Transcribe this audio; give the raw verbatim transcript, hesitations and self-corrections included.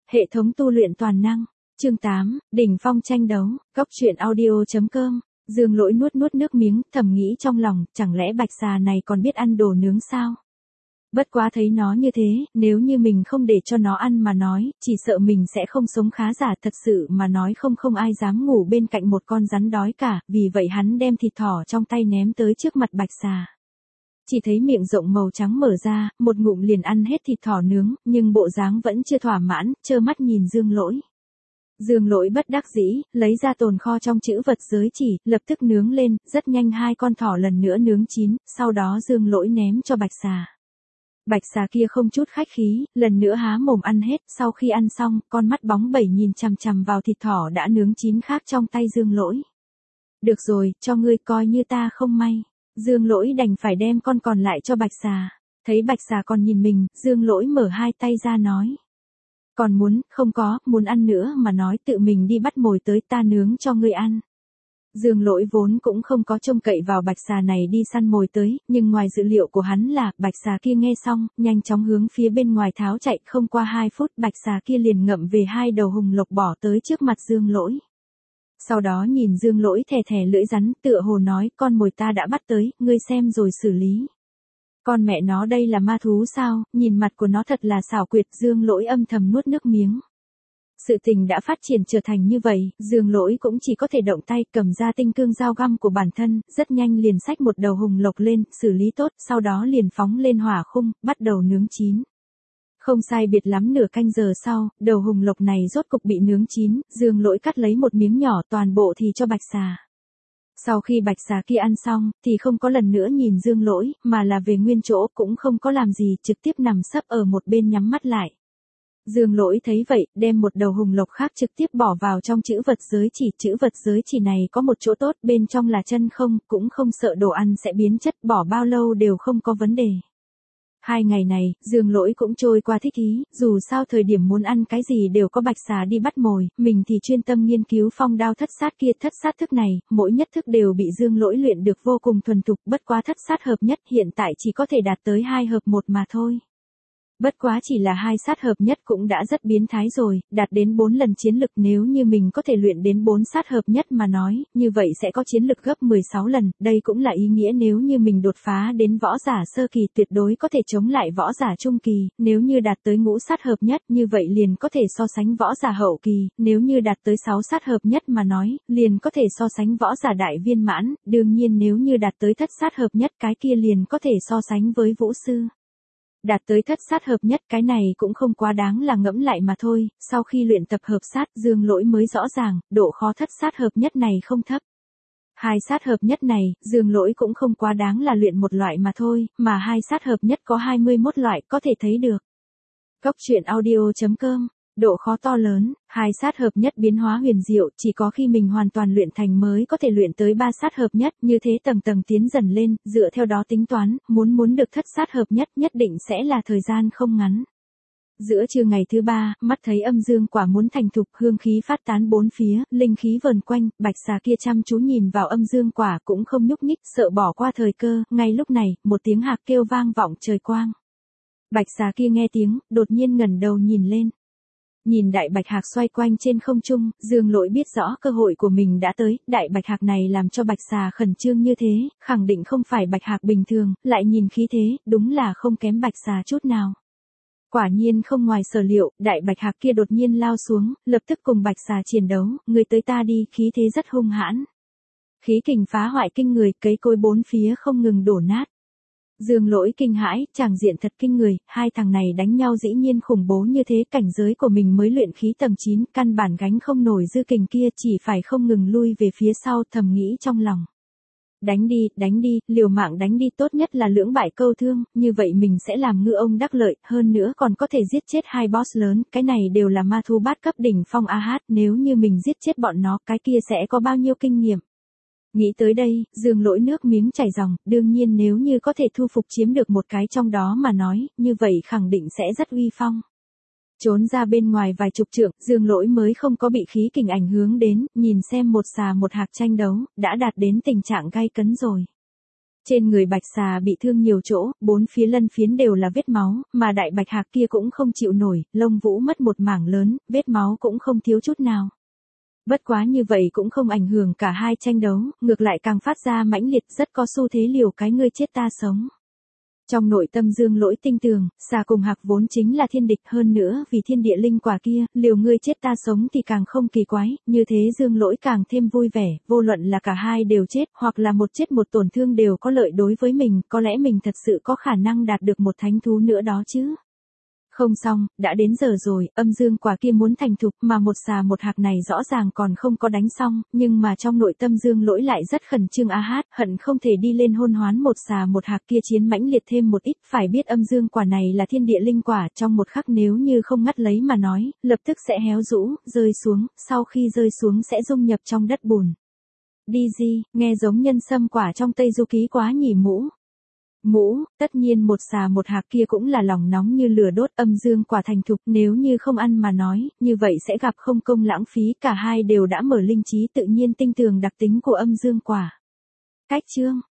Hệ thống tu luyện toàn năng. Chương tám, đỉnh phong tranh đấu, Cóc truyện audio.com. Dương Lỗi nuốt nuốt nước miếng, thầm nghĩ trong lòng, chẳng lẽ bạch xà này còn biết ăn đồ nướng sao? Bất quá thấy nó như thế, nếu như mình không để cho nó ăn mà nói, chỉ sợ mình sẽ không sống khá giả, thật sự mà nói không không ai dám ngủ bên cạnh một con rắn đói cả, vì vậy hắn đem thịt thỏ trong tay ném tới trước mặt bạch xà. Chỉ thấy miệng rộng màu trắng mở ra, một ngụm liền ăn hết thịt thỏ nướng, nhưng bộ dáng vẫn chưa thỏa mãn, trơ mắt nhìn Dương Lỗi. Dương Lỗi bất đắc dĩ, lấy ra tồn kho trong chữ vật giới chỉ, lập tức nướng lên, rất nhanh hai con thỏ lần nữa nướng chín, sau đó Dương Lỗi ném cho bạch xà. Bạch xà kia không chút khách khí, lần nữa há mồm ăn hết, sau khi ăn xong, con mắt bóng bẩy nhìn chằm chằm vào thịt thỏ đã nướng chín khác trong tay Dương Lỗi. Được rồi, cho ngươi coi như ta không may. Dương Lỗi đành phải đem con còn lại cho bạch xà. Thấy bạch xà còn nhìn mình, Dương Lỗi mở hai tay ra nói. Còn muốn, không có, muốn ăn nữa mà nói tự mình đi bắt mồi tới ta nướng cho ngươi ăn. Dương Lỗi vốn cũng không có trông cậy vào bạch xà này đi săn mồi tới, nhưng ngoài dự liệu của hắn là, bạch xà kia nghe xong, nhanh chóng hướng phía bên ngoài tháo chạy, không qua hai phút bạch xà kia liền ngậm về hai đầu hùng lộc bỏ tới trước mặt Dương Lỗi. Sau đó nhìn Dương Lỗi thè thè lưỡi rắn, tựa hồ nói, con mồi ta đã bắt tới, ngươi xem rồi xử lý. Con mẹ nó đây là ma thú sao, nhìn mặt của nó thật là xảo quyệt, Dương Lỗi âm thầm nuốt nước miếng. Sự tình đã phát triển trở thành như vậy, Dương Lỗi cũng chỉ có thể động tay cầm ra tinh cương dao găm của bản thân, rất nhanh liền xách một đầu hùng lộc lên, xử lý tốt, sau đó liền phóng lên hỏa khung, bắt đầu nướng chín. Không sai biệt lắm nửa canh giờ sau, đầu hùng lộc này rốt cục bị nướng chín, Dương Lỗi cắt lấy một miếng nhỏ toàn bộ thì cho bạch xà. Sau khi bạch xà kia ăn xong, thì không có lần nữa nhìn Dương Lỗi, mà là về nguyên chỗ cũng không có làm gì, trực tiếp nằm sấp ở một bên nhắm mắt lại. Dương Lỗi thấy vậy, đem một đầu hùng lộc khác trực tiếp bỏ vào trong chữ vật giới chỉ, chữ vật giới chỉ này có một chỗ tốt, bên trong là chân không, cũng không sợ đồ ăn sẽ biến chất, bỏ bao lâu đều không có vấn đề. Hai ngày này, Dương Lỗi cũng trôi qua thích ý, dù sao thời điểm muốn ăn cái gì đều có bạch xà đi bắt mồi, mình thì chuyên tâm nghiên cứu phong đao thất sát kia, thất sát thức này, mỗi nhất thức đều bị Dương Lỗi luyện được vô cùng thuần thục, bất quá thất sát hợp nhất hiện tại chỉ có thể đạt tới hai hợp một mà thôi. Bất quá chỉ là hai sát hợp nhất cũng đã rất biến thái rồi, đạt đến bốn lần chiến lực, nếu như mình có thể luyện đến bốn sát hợp nhất mà nói, như vậy sẽ có chiến lực gấp mười sáu lần, đây cũng là ý nghĩa nếu như mình đột phá đến võ giả sơ kỳ tuyệt đối có thể chống lại võ giả trung kỳ, nếu như đạt tới ngũ sát hợp nhất như vậy liền có thể so sánh võ giả hậu kỳ, nếu như đạt tới sáu sát hợp nhất mà nói, liền có thể so sánh võ giả đại viên mãn, đương nhiên nếu như đạt tới thất sát hợp nhất cái kia liền có thể so sánh với vũ sư. Đạt tới thất sát hợp nhất cái này cũng không quá đáng là ngẫm lại mà thôi, sau khi luyện tập hợp sát Dương Lỗi mới rõ ràng, độ khó thất sát hợp nhất này không thấp. Hai sát hợp nhất này, Dương Lỗi cũng không quá đáng là luyện một loại mà thôi, mà hai sát hợp nhất có hai mươi mốt loại có thể thấy được. Cóc truyện audio.com. Độ khó to lớn, hai sát hợp nhất biến hóa huyền diệu, chỉ có khi mình hoàn toàn luyện thành mới có thể luyện tới ba sát hợp nhất, như thế tầng tầng tiến dần lên, dựa theo đó tính toán, muốn muốn được thất sát hợp nhất nhất định sẽ là thời gian không ngắn. Giữa trưa ngày thứ ba, mắt thấy âm dương quả muốn thành thục, hương khí phát tán bốn phía, linh khí vờn quanh, bạch xà kia chăm chú nhìn vào âm dương quả cũng không nhúc nhích, sợ bỏ qua thời cơ, ngay lúc này, một tiếng hạc kêu vang vọng trời quang. Bạch xà kia nghe tiếng, đột nhiên ngẩng đầu nhìn lên. Nhìn đại bạch hạc xoay quanh trên không trung, Dương Lỗi biết rõ cơ hội của mình đã tới, đại bạch hạc này làm cho bạch xà khẩn trương như thế, khẳng định không phải bạch hạc bình thường, lại nhìn khí thế, đúng là không kém bạch xà chút nào. Quả nhiên không ngoài sở liệu, đại bạch hạc kia đột nhiên lao xuống, lập tức cùng bạch xà chiến đấu, người tới ta đi, khí thế rất hung hãn. Khí kình phá hoại kinh người, cấy cối bốn phía không ngừng đổ nát. Dương Lỗi kinh hãi, tràng diện thật kinh người, hai thằng này đánh nhau dĩ nhiên khủng bố như thế, cảnh giới của mình mới luyện khí tầng chín, căn bản gánh không nổi dư kình kia, chỉ phải không ngừng lui về phía sau, thầm nghĩ trong lòng. Đánh đi, đánh đi, liều mạng đánh đi, tốt nhất là lưỡng bại câu thương, như vậy mình sẽ làm ngư ông đắc lợi, hơn nữa còn có thể giết chết hai boss lớn, cái này đều là ma thú bát cấp đỉnh phong a hát, nếu như mình giết chết bọn nó, cái kia sẽ có bao nhiêu kinh nghiệm. Nghĩ tới đây, Dương Lỗi nước miếng chảy ròng, đương nhiên nếu như có thể thu phục chiếm được một cái trong đó mà nói, như vậy khẳng định sẽ rất uy phong. Trốn ra bên ngoài vài chục trượng, Dương Lỗi mới không có bị khí kình ảnh hưởng đến, nhìn xem một xà một hạc tranh đấu, đã đạt đến tình trạng gay cấn rồi. Trên người bạch xà bị thương nhiều chỗ, bốn phía lân phiến đều là vết máu, mà đại bạch hạc kia cũng không chịu nổi, lông vũ mất một mảng lớn, vết máu cũng không thiếu chút nào. Bất quá như vậy cũng không ảnh hưởng cả hai tranh đấu, ngược lại càng phát ra mãnh liệt, rất có xu thế liều cái ngươi chết ta sống. Trong nội tâm Dương Lỗi tinh tường, xà cùng hạc vốn chính là thiên địch, hơn nữa vì thiên địa linh quả kia, liều ngươi chết ta sống thì càng không kỳ quái, như thế Dương Lỗi càng thêm vui vẻ, vô luận là cả hai đều chết, hoặc là một chết một tổn thương đều có lợi đối với mình, có lẽ mình thật sự có khả năng đạt được một thánh thú nữa đó chứ. Không xong, đã đến giờ rồi, âm dương quả kia muốn thành thục, mà một xà một hạc này rõ ràng còn không có đánh xong, nhưng mà trong nội tâm Dương Lỗi lại rất khẩn trương a hát, hận không thể đi lên hôn hoán một xà một hạc kia chiến mãnh liệt thêm một ít, phải biết âm dương quả này là thiên địa linh quả, trong một khắc nếu như không ngắt lấy mà nói, lập tức sẽ héo rũ, rơi xuống, sau khi rơi xuống sẽ dung nhập trong đất bùn. Đi gì, nghe giống nhân sâm quả trong Tây Du Ký quá nhỉ mũ. Mũ, tất nhiên một xà một hạc kia cũng là lòng nóng như lửa đốt, âm dương quả thành thục, nếu như không ăn mà nói, như vậy sẽ gặp không công lãng phí, cả hai đều đã mở linh trí tự nhiên tinh tường đặc tính của âm dương quả. Cách chương